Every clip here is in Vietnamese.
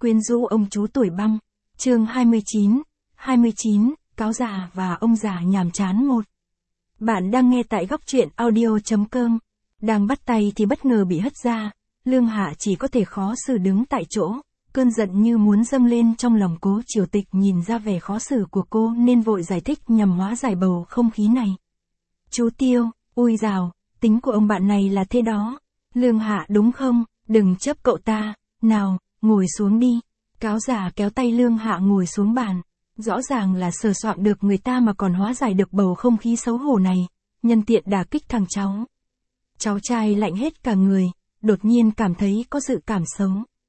Quyến rũ ông chú tuổi băng. Chương 29, cáo già và ông già nhàm chán 1. Bạn đang nghe tại góc truyện audio.com. Đang bắt tay thì bất ngờ bị hất ra, Lương Hạ chỉ có thể khó xử đứng tại chỗ, cơn giận như muốn dâng lên trong lòng Cố Triều Tịch nhìn ra vẻ khó xử của cô nên vội giải thích nhằm hóa giải bầu không khí này. Chú Tiêu, ui dào, tính của ông bạn này là thế đó. Lương Hạ đúng không, đừng chấp cậu ta, nào, ngồi xuống đi. Cáo già kéo tay Lương Hạ ngồi xuống bàn. Rõ ràng là sờ soạng được người ta mà còn hóa giải được bầu không khí xấu hổ này, nhân tiện đả kích thằng cháu. Cháu trai lạnh hết cả người, đột nhiên cảm thấy có dự cảm xấu.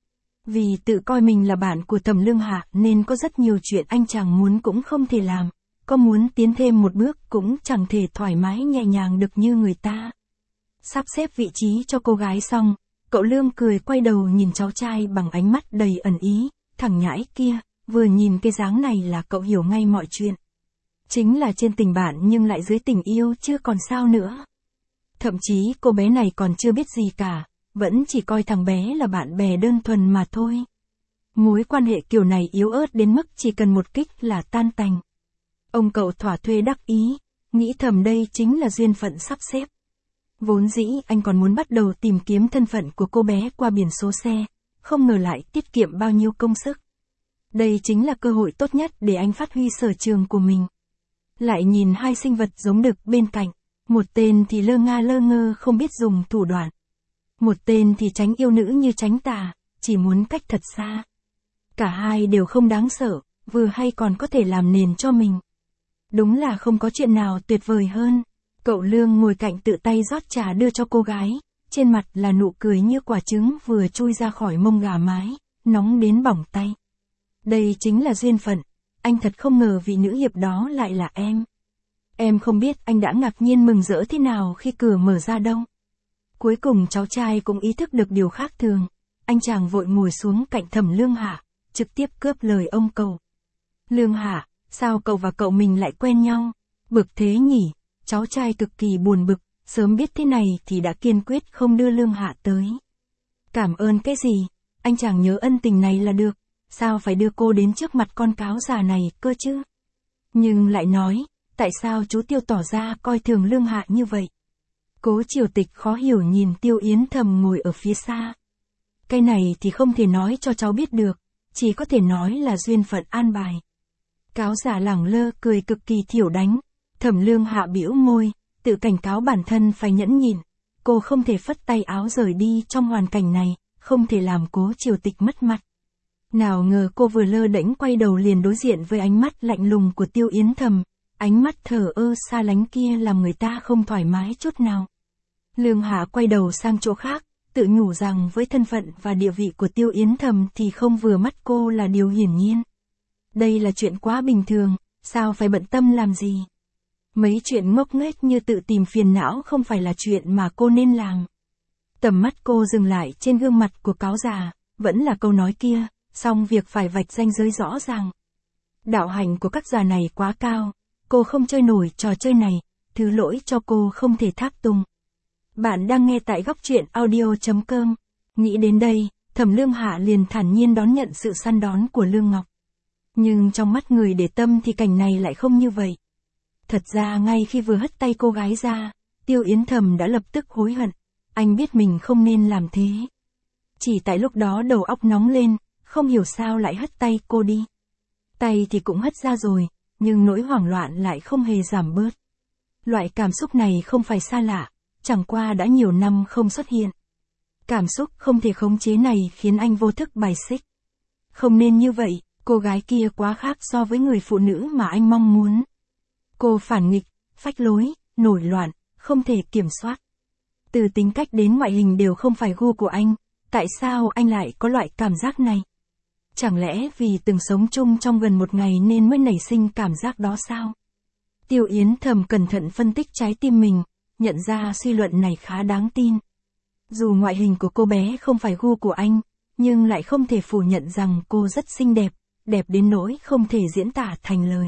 Vì tự coi mình là bạn của Thẩm Lương Hạ nên có rất nhiều chuyện anh chàng muốn cũng không thể làm, có muốn tiến thêm một bước cũng chẳng thể thoải mái nhẹ nhàng được như người ta. Sắp xếp vị trí cho cô gái xong, cậu Lương cười quay đầu nhìn cháu trai bằng ánh mắt đầy ẩn ý, thằng nhãi kia, vừa nhìn cái dáng này là cậu hiểu ngay mọi chuyện. Chính là trên tình bạn nhưng lại dưới tình yêu chứ còn sao nữa. Thậm chí cô bé này còn chưa biết gì cả, vẫn chỉ coi thằng bé là bạn bè đơn thuần mà thôi. Mối quan hệ kiểu này yếu ớt đến mức chỉ cần một kích là tan tành. Ông cậu thỏa thuê đắc ý, nghĩ thầm đây chính là duyên phận sắp xếp. Vốn dĩ anh còn muốn bắt đầu tìm kiếm thân phận của cô bé qua biển số xe, không ngờ lại tiết kiệm bao nhiêu công sức. Đây chính là cơ hội tốt nhất để anh phát huy sở trường của mình. Lại nhìn hai sinh vật giống đực bên cạnh, một tên thì lơ ngơ không biết dùng thủ đoạn. Một tên thì tránh yêu nữ như tránh tà, chỉ muốn cách thật xa. Cả hai đều không đáng sợ, vừa hay còn có thể làm nền cho mình. Đúng là không có chuyện nào tuyệt vời hơn. Cậu Lương ngồi cạnh tự tay rót trà đưa cho cô gái, trên mặt là nụ cười như quả trứng vừa chui ra khỏi mông gà mái, nóng đến bỏng tay. Đây chính là duyên phận, anh thật không ngờ vị nữ hiệp đó lại là em. Em không biết anh đã ngạc nhiên mừng rỡ thế nào khi cửa mở ra đâu. Cuối cùng cháu trai cũng ý thức được điều khác thường, anh chàng vội ngồi xuống cạnh Thẩm Lương Hạ, trực tiếp cướp lời ông cậu. Lương Hạ, sao cậu và cậu mình lại quen nhau? Bực thế nhỉ? Cháu trai cực kỳ buồn bực, sớm biết thế này thì đã kiên quyết không đưa Lương Hạ tới. Cảm ơn cái gì? Anh chàng nhớ ân tình này là được, sao phải đưa cô đến trước mặt con cáo già này cơ chứ? Nhưng lại nói, tại sao chú Tiêu tỏ ra coi thường Lương Hạ như vậy? Cố Triều Tịch khó hiểu nhìn Tiêu Yến Thầm ngồi ở phía xa. Cái này thì không thể nói cho cháu biết được, chỉ có thể nói là duyên phận an bài. Cáo già lẳng lơ cười cực kỳ thiểu đánh. Thẩm Lương Hạ bĩu môi, tự cảnh cáo bản thân phải nhẫn nhịn, cô không thể phất tay áo rời đi trong hoàn cảnh này, không thể làm Cố Triều Tịch mất mặt. Nào ngờ cô vừa lơ đễnh quay đầu liền đối diện với ánh mắt lạnh lùng của Tiêu Yến Thầm, ánh mắt thờ ơ xa lánh kia làm người ta không thoải mái chút nào. Lương Hạ quay đầu sang chỗ khác, tự nhủ rằng với thân phận và địa vị của Tiêu Yến Thầm thì không vừa mắt cô là điều hiển nhiên. Đây là chuyện quá bình thường, sao phải bận tâm làm gì? Mấy chuyện ngốc nghếch như tự tìm phiền não không phải là chuyện mà cô nên làm. Tầm mắt cô dừng lại trên gương mặt của cáo già, vẫn là câu nói kia, song việc phải vạch ranh giới rõ ràng. Đạo hạnh của các già này quá cao, cô không chơi nổi trò chơi này, thứ lỗi cho cô không thể thác tùng. Bạn đang nghe tại góc truyện audio.com. Nghĩ đến đây, Thẩm Lương Hạ liền thản nhiên đón nhận sự săn đón của Lương Ngọc. Nhưng trong mắt người để tâm thì cảnh này lại không như vậy. Thật ra ngay khi vừa hất tay cô gái ra, Tiêu Yến Thầm đã lập tức hối hận, anh biết mình không nên làm thế. Chỉ tại lúc đó đầu óc nóng lên, không hiểu sao lại hất tay cô đi. Tay thì cũng hất ra rồi, nhưng nỗi hoảng loạn lại không hề giảm bớt. Loại cảm xúc này không phải xa lạ, chẳng qua đã nhiều năm không xuất hiện. Cảm xúc không thể khống chế này khiến anh vô thức bài xích. Không nên như vậy, cô gái kia quá khác so với người phụ nữ mà anh mong muốn. Cô phản nghịch, phách lối, nổi loạn, không thể kiểm soát. Từ tính cách đến ngoại hình đều không phải gu của anh, tại sao anh lại có loại cảm giác này? Chẳng lẽ vì từng sống chung trong gần một ngày nên mới nảy sinh cảm giác đó sao? Tiêu Yến Thầm cẩn thận phân tích trái tim mình, nhận ra suy luận này khá đáng tin. Dù ngoại hình của cô bé không phải gu của anh, nhưng lại không thể phủ nhận rằng cô rất xinh đẹp, đẹp đến nỗi không thể diễn tả thành lời.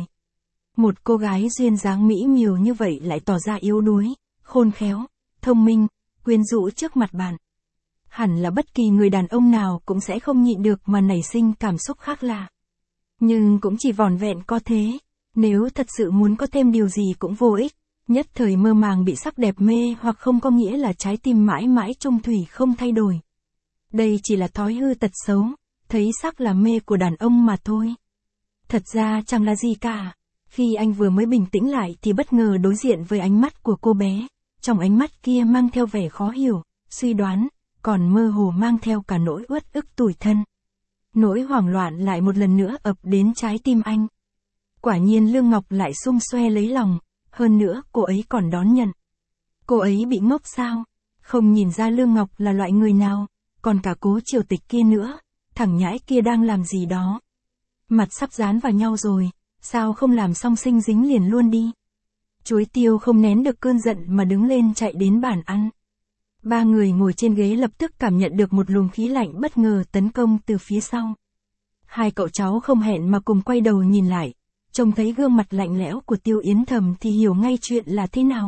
Một cô gái duyên dáng mỹ miều như vậy lại tỏ ra yếu đuối, khôn khéo, thông minh, quyến rũ trước mặt bạn. Hẳn là bất kỳ người đàn ông nào cũng sẽ không nhịn được mà nảy sinh cảm xúc khác lạ. Nhưng cũng chỉ vỏn vẹn có thế, nếu thật sự muốn có thêm điều gì cũng vô ích, nhất thời mơ màng bị sắc đẹp mê hoặc không có nghĩa là trái tim mãi mãi chung thủy không thay đổi. Đây chỉ là thói hư tật xấu, thấy sắc là mê của đàn ông mà thôi. Thật ra chẳng là gì cả. Khi anh vừa mới bình tĩnh lại thì bất ngờ đối diện với ánh mắt của cô bé, trong ánh mắt kia mang theo vẻ khó hiểu, suy đoán, còn mơ hồ mang theo cả nỗi uất ức tủi thân. Nỗi hoảng loạn lại một lần nữa ập đến trái tim anh. Quả nhiên Lương Ngọc lại xung xoe lấy lòng, hơn nữa cô ấy còn đón nhận. Cô ấy bị ngốc sao? Không nhìn ra Lương Ngọc là loại người nào, còn cả Cố Triều Tịch kia nữa, thằng nhãi kia đang làm gì đó. Mặt sắp dán vào nhau rồi, sao không làm xong sinh dính liền luôn đi. Chuối Tiêu không nén được cơn giận mà đứng lên chạy đến bàn ăn. Ba người ngồi trên ghế lập tức cảm nhận được một luồng khí lạnh bất ngờ tấn công từ phía sau. Hai cậu cháu không hẹn mà cùng quay đầu nhìn lại, trông thấy gương mặt lạnh lẽo của Tiêu Yến Thầm thì hiểu ngay chuyện là thế nào.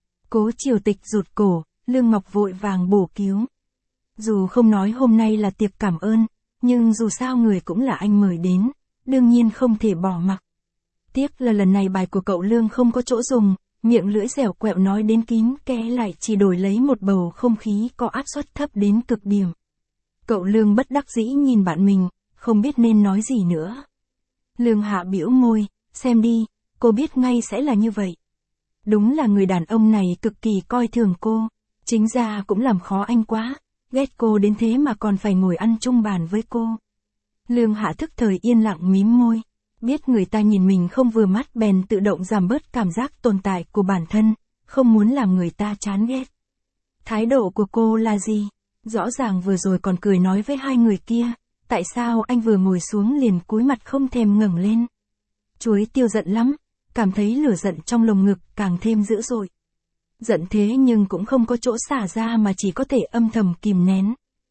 Cố Triều Tịch rụt cổ, Lương Ngọc vội vàng bổ cứu. Dù không nói hôm nay là tiệc cảm ơn, nhưng dù sao người cũng là anh mời đến, đương nhiên không thể bỏ mặc. Tiếc là lần này bài của cậu Lương không có chỗ dùng, miệng lưỡi dẻo quẹo nói đến kín kẽ lại chỉ đổi lấy một bầu không khí có áp suất thấp đến cực điểm. Cậu Lương bất đắc dĩ nhìn bạn mình, không biết nên nói gì nữa. Lương Hạ bĩu môi, xem đi, cô biết ngay sẽ là như vậy. Đúng là người đàn ông này cực kỳ coi thường cô, chính ra cũng làm khó anh quá, ghét cô đến thế mà còn phải ngồi ăn chung bàn với cô. Lương Hạ thức thời yên lặng mím môi, biết người ta nhìn mình không vừa mắt bèn tự động giảm bớt cảm giác tồn tại của bản thân, không muốn làm người ta chán ghét. Thái độ của cô là gì? Rõ ràng vừa rồi còn cười nói với hai người kia, tại sao anh vừa ngồi xuống liền cúi mặt không thèm ngẩng lên? Chuối Tiêu giận lắm, cảm thấy lửa giận trong lồng ngực càng thêm dữ dội. Giận thế nhưng cũng không có chỗ xả ra mà chỉ có thể âm thầm kìm nén.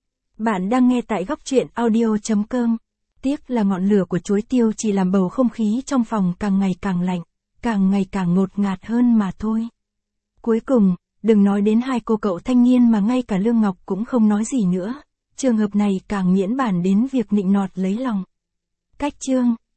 Bạn đang nghe tại góc truyện audio.com. Tiếc là ngọn lửa của Chuối Tiêu chỉ làm bầu không khí trong phòng càng ngày càng lạnh, càng ngày càng ngột ngạt hơn mà thôi. Cuối cùng, đừng nói đến hai cô cậu thanh niên mà ngay cả Lương Ngọc cũng không nói gì nữa. Trường hợp này càng miễn bàn đến việc nịnh nọt lấy lòng. Cách chương